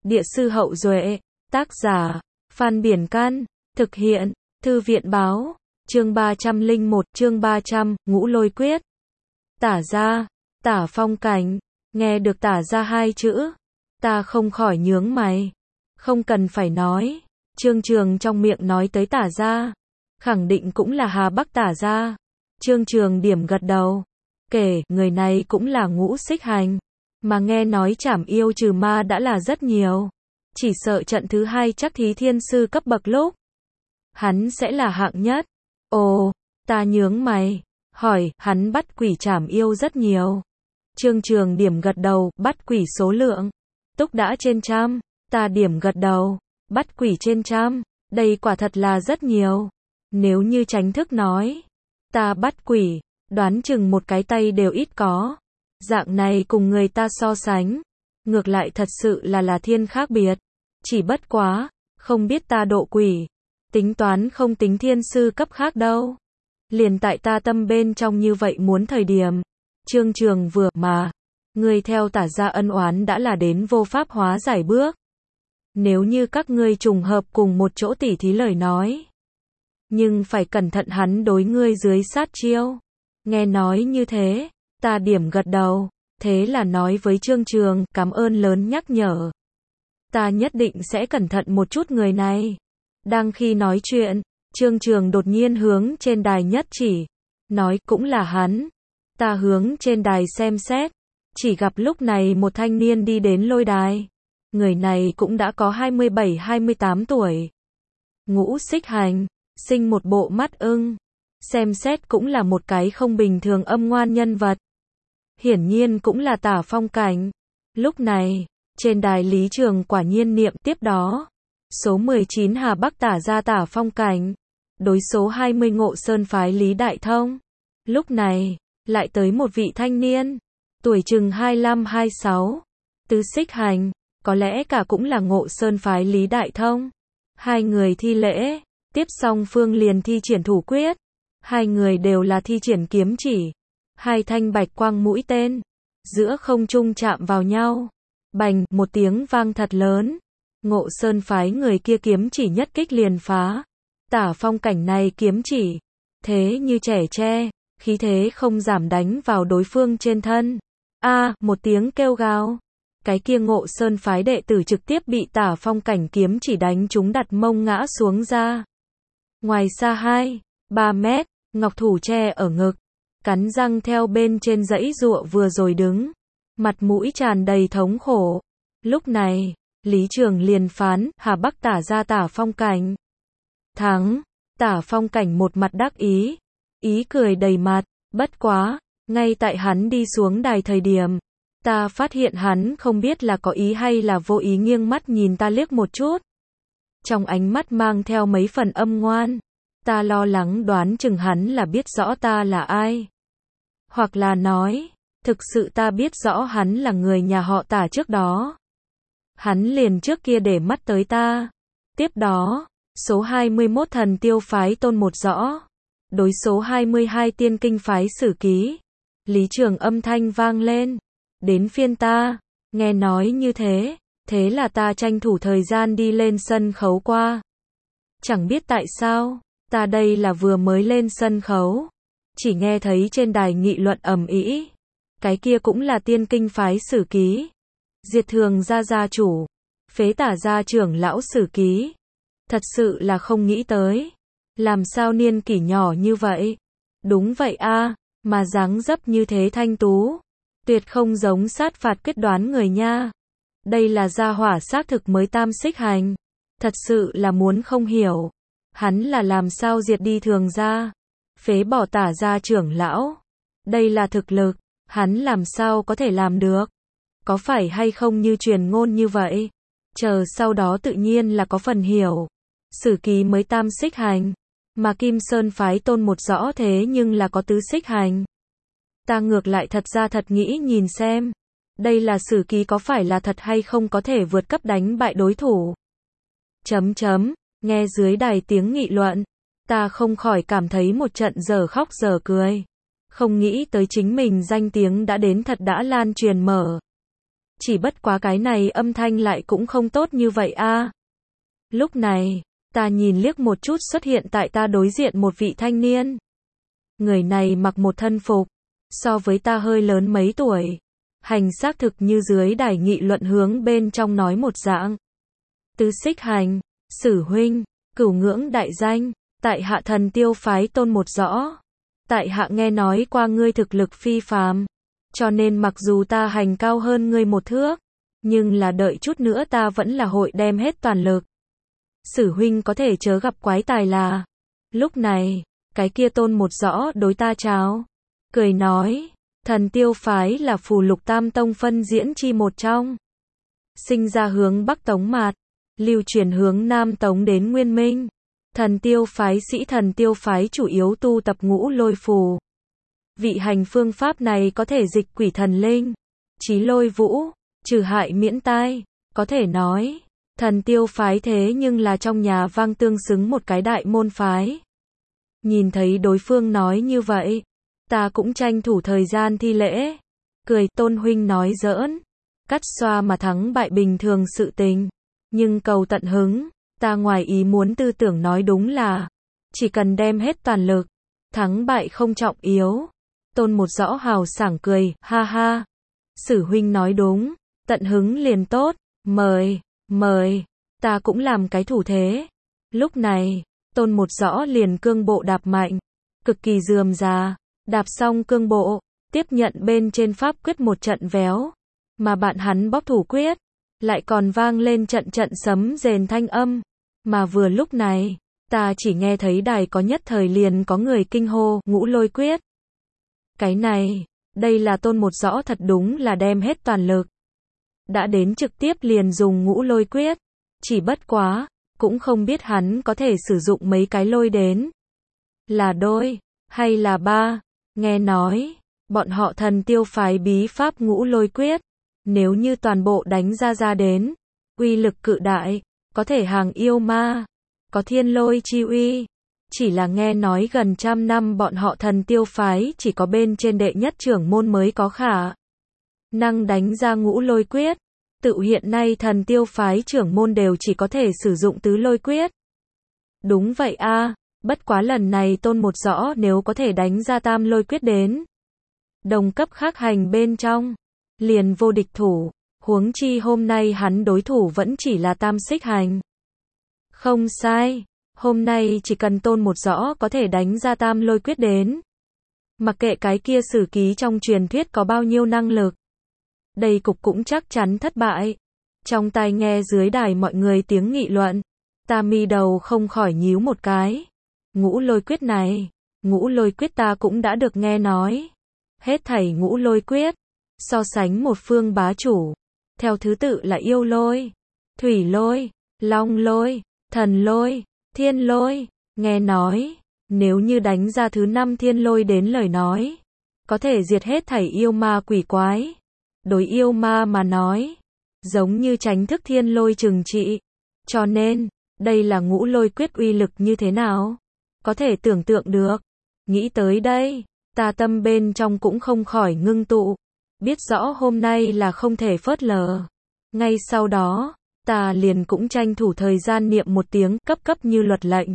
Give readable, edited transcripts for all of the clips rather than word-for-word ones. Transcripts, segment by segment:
Địa sư Hậu Duệ, tác giả, Phan Biển Can, thực hiện, Thư viện Báo, chương 301, chương 300, Ngũ Lôi Quyết. Tả ra, Tả Phong Cảnh, nghe được tả ra hai chữ, ta không khỏi nhướng mày. Không cần phải nói, Trương Trường trong miệng nói tới tả ra, khẳng định cũng là Hà Bắc tả ra. Trương Trường điểm gật đầu, kể, người này cũng là Ngũ Xích Hành, mà nghe nói trảm yêu trừ ma đã là rất nhiều. Chỉ sợ trận thứ hai chắc thí thiên sư cấp bậc lúc hắn sẽ là hạng nhất. Ồ, ta nhướng mày, hỏi, hắn bắt quỷ trảm yêu rất nhiều. Trương Trường điểm gật đầu, bắt quỷ số lượng túc đã trên trăm. Ta điểm gật đầu, bắt quỷ trên trăm, đây quả thật là rất nhiều. Nếu như tránh thức nói, ta bắt quỷ, đoán chừng một cái tay đều ít có. Dạng này cùng người ta so sánh, ngược lại thật sự là thiên khác biệt. Chỉ bất quá, không biết ta độ quỷ, tính toán không tính thiên sư cấp khác đâu. Liền tại ta tâm bên trong như vậy muốn thời điểm, Trương Trường vừa mà, ngươi theo tả ra ân oán đã là đến vô pháp hóa giải bước. Nếu như các ngươi trùng hợp cùng một chỗ tỉ thí lời nói, nhưng phải cẩn thận hắn đối ngươi dưới sát chiêu. Nghe nói như thế, ta điểm gật đầu, thế là nói với Trương Trường, cảm ơn lớn nhắc nhở. Ta nhất định sẽ cẩn thận một chút người này. Đang khi nói chuyện, Trương Trường đột nhiên hướng trên đài nhất chỉ, nói cũng là hắn. Ta hướng trên đài xem xét, chỉ gặp lúc này một thanh niên đi đến lôi đài. Người này cũng đã có 27-28 tuổi. Ngũ Xích Hành, sinh một bộ mắt ưng. Xem xét cũng là một cái không bình thường âm ngoan nhân vật. Hiển nhiên cũng là Tả Phong Cảnh. Lúc này, trên đài Lý Trường quả nhiên niệm tiếp đó. Số 19 Hà Bắc tả ra Tả Phong Cảnh. Đối số 20 Ngộ Sơn phái Lý Đại Thông. Lúc này, lại tới một vị thanh niên. Tuổi chừng 25-26. Tứ Xích Hành. Có lẽ cả cũng là Ngộ Sơn phái Lý Đại Thông. Hai người thi lễ. Tiếp xong phương liền thi triển thủ quyết. Hai người đều là thi triển kiếm chỉ. Hai thanh bạch quang mũi tên. Giữa không trung chạm vào nhau. Bành, một tiếng vang thật lớn. Ngộ Sơn phái người kia kiếm chỉ nhất kích liền phá. Tả Phong Cảnh này kiếm chỉ. Thế như trẻ tre, khí thế không giảm đánh vào đối phương trên thân. Một tiếng kêu gào. Cái kia Ngộ Sơn phái đệ tử trực tiếp bị Tả Phong Cảnh kiếm chỉ đánh trúng đặt mông ngã xuống ra. Ngoài xa 2-3 mét, ngọc thủ che ở ngực. Cắn răng theo bên trên dãy giụa vừa rồi đứng. Mặt mũi tràn đầy thống khổ. Lúc này, Lý Trường liền phán, Hà Bắc tả ra Tả Phong Cảnh. Thắng, Tả Phong Cảnh một mặt đắc ý. Ý cười đầy mặt, bất quá, ngay tại hắn đi xuống đài thời điểm. Ta phát hiện hắn không biết là có ý hay là vô ý nghiêng mắt nhìn ta liếc một chút. Trong ánh mắt mang theo mấy phần âm ngoan. Ta lo lắng đoán chừng hắn là biết rõ ta là ai. Hoặc là nói, thực sự ta biết rõ hắn là người nhà họ Tả trước đó. Hắn liền trước kia để mắt tới ta. Tiếp đó, số 21 Thần Tiêu phái Tôn Một rõ. Đối số 22 Tiên Kinh phái Sử Ký. Lý Trường âm thanh vang lên. Đến phiên ta, nghe nói như thế, thế là ta tranh thủ thời gian đi lên sân khấu qua. Chẳng biết tại sao, ta đây là vừa mới lên sân khấu. Chỉ nghe thấy trên đài nghị luận ầm ĩ. Cái kia cũng là Tiên Kinh phái Sử Ký. Diệt Thường gia chủ, phế Tả gia trưởng lão Sử Ký. Thật sự là không nghĩ tới. Làm sao niên kỷ nhỏ như vậy? Đúng vậy mà dáng dấp như thế thanh tú. Tuyệt không giống sát phạt quyết đoán người nha. Đây là gia hỏa xác thực mới Tam Xích Hành. Thật sự là muốn không hiểu. Hắn là làm sao diệt đi Thường gia, phế bỏ Tả gia trưởng lão. Đây là thực lực, hắn làm sao có thể làm được? Có phải hay không như truyền ngôn như vậy? Chờ sau đó tự nhiên là có phần hiểu. Sử Ký mới Tam Xích Hành, mà Kim Sơn phái Tôn Một rõ thế nhưng là có Tứ Xích Hành. Ta ngược lại thật ra thật nghĩ nhìn xem. Đây là Sử Ký có phải là thật hay không có thể vượt cấp đánh bại đối thủ. Nghe dưới đài tiếng nghị luận. Ta không khỏi cảm thấy một trận giờ khóc giờ cười. Không nghĩ tới chính mình danh tiếng đã đến thật đã lan truyền mở. Chỉ bất quá cái này âm thanh lại cũng không tốt như vậy a. Lúc này, ta nhìn liếc một chút xuất hiện tại ta đối diện một vị thanh niên. Người này mặc một thân phục, so với ta hơi lớn mấy tuổi. Hành xác thực như dưới đài nghị luận hướng bên trong nói một dạng. Tứ xích hành, Sử huynh, cửu ngưỡng đại danh, tại hạ Thần Tiêu phái Tôn Một Rõ. Tại hạ nghe nói qua ngươi thực lực phi phàm, cho nên mặc dù ta hành cao hơn ngươi một thước, nhưng là đợi chút nữa ta vẫn là hội đem hết toàn lực. Sử huynh có thể chớ gặp quái tài là. Lúc này, cái kia Tôn Một Rõ đối ta chào, cười nói, Thần Tiêu phái là phù lục tam tông phân diễn chi một trong. Sinh ra hướng Bắc Tống Mạt, lưu truyền hướng Nam Tống đến Nguyên Minh. Thần Tiêu phái sĩ Thần Tiêu phái chủ yếu tu tập ngũ lôi phù. Vị hành phương pháp này có thể dịch quỷ thần linh, chí lôi vũ, trừ hại miễn tai. Có thể nói, Thần Tiêu phái thế nhưng là trong nhà vang tương xứng một cái đại môn phái. Nhìn thấy đối phương nói như vậy, ta cũng tranh thủ thời gian thi lễ. Cười, Tôn huynh nói giỡn, cắt xoa mà thắng bại bình thường sự tình. Nhưng cầu tận hứng, ta ngoài ý muốn tư tưởng nói đúng là, chỉ cần đem hết toàn lực, thắng bại không trọng yếu. Tôn Một Rõ hào sảng cười, ha ha. Sử huynh nói đúng, tận hứng liền tốt, mời, mời. Ta cũng làm cái thủ thế. Lúc này, Tôn Một Rõ liền cương bộ đạp mạnh, cực kỳ rườm rà, đạp xong cương bộ, tiếp nhận bên trên pháp quyết một trận véo, mà bạn hắn bóp thủ quyết, lại còn vang lên trận trận sấm rền thanh âm, mà vừa lúc này, ta chỉ nghe thấy đài có nhất thời liền có người kinh hô, ngũ lôi quyết. Cái này, đây là Tôn Một Rõ thật đúng là đem hết toàn lực. Đã đến trực tiếp liền dùng ngũ lôi quyết, chỉ bất quá, cũng không biết hắn có thể sử dụng mấy cái lôi đến. Là đôi, hay là ba, nghe nói, bọn họ Thần Tiêu phái bí pháp ngũ lôi quyết. Nếu như toàn bộ đánh ra đến, uy lực cự đại, có thể hàng yêu ma, có thiên lôi chi uy. Chỉ là nghe nói gần 100 năm bọn họ Thần Tiêu phái chỉ có bên trên đệ nhất trưởng môn mới có khả năng đánh ra ngũ lôi quyết. Tự hiện nay Thần Tiêu phái trưởng môn đều chỉ có thể sử dụng tứ lôi quyết. Đúng vậy a, bất quá lần này Tôn Một Rõ nếu có thể đánh ra tam lôi quyết đến. Đồng cấp khác hành bên trong, liền vô địch thủ, huống chi hôm nay hắn đối thủ vẫn chỉ là tam xích hành. Không sai, hôm nay chỉ cần Tôn Một Rõ có thể đánh ra tam lôi quyết đến. Mặc kệ cái kia sử ký trong truyền thuyết có bao nhiêu năng lực, đây cục cũng chắc chắn thất bại. Trong tai nghe dưới đài mọi người tiếng nghị luận, ta mi đầu không khỏi nhíu một cái. Ngũ lôi quyết này, ngũ lôi quyết ta cũng đã được nghe nói. Hết thảy ngũ lôi quyết, so sánh một phương bá chủ, theo thứ tự là yêu lôi, thủy lôi, long lôi, thần lôi, thiên lôi. Nghe nói, nếu như đánh ra thứ 5 thiên lôi đến lời nói, có thể diệt hết thảy yêu ma quỷ quái. Đối yêu ma mà nói, giống như tránh thức thiên lôi trừng trị. Cho nên, đây là ngũ lôi quyết uy lực như thế nào? Có thể tưởng tượng được. Nghĩ tới đây, ta tâm bên trong cũng không khỏi ngưng tụ. Biết rõ hôm nay là không thể phớt lờ. Ngay sau đó, ta liền cũng tranh thủ thời gian niệm một tiếng cấp cấp như luật lệnh.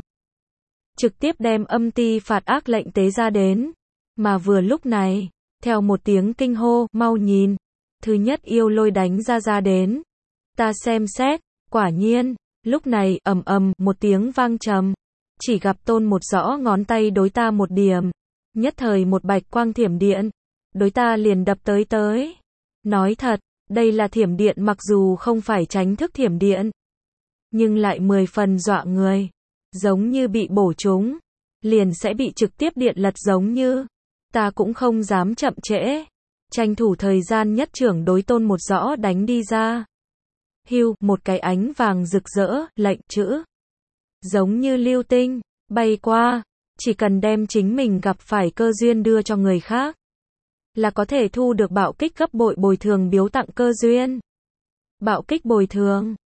Trực tiếp đem âm ti phạt ác lệnh tế ra đến. Mà vừa lúc này, theo một tiếng kinh hô, mau nhìn. Thứ nhất yêu lôi đánh ra đến. Ta xem xét, quả nhiên, lúc này, ầm ầm, một tiếng vang trầm. Chỉ gặp Tôn Một Rõ ngón tay đối ta một điểm. Nhất thời một bạch quang thiểm điện. Đối ta liền đập tới. Nói thật, đây là thiểm điện mặc dù không phải tránh thức thiểm điện. Nhưng lại 10 phần dọa người. Giống như bị bổ trúng. Liền sẽ bị trực tiếp điện lật giống như. Ta cũng không dám chậm trễ. Tranh thủ thời gian nhất trưởng đối Tôn Một Rõ đánh đi ra. Hưu, một cái ánh vàng rực rỡ, lệnh chữ. Giống như lưu tinh, bay qua. Chỉ cần đem chính mình gặp phải cơ duyên đưa cho người khác, là có thể thu được bạo kích gấp bội bồi thường biếu tặng cơ duyên. Bạo kích bồi thường,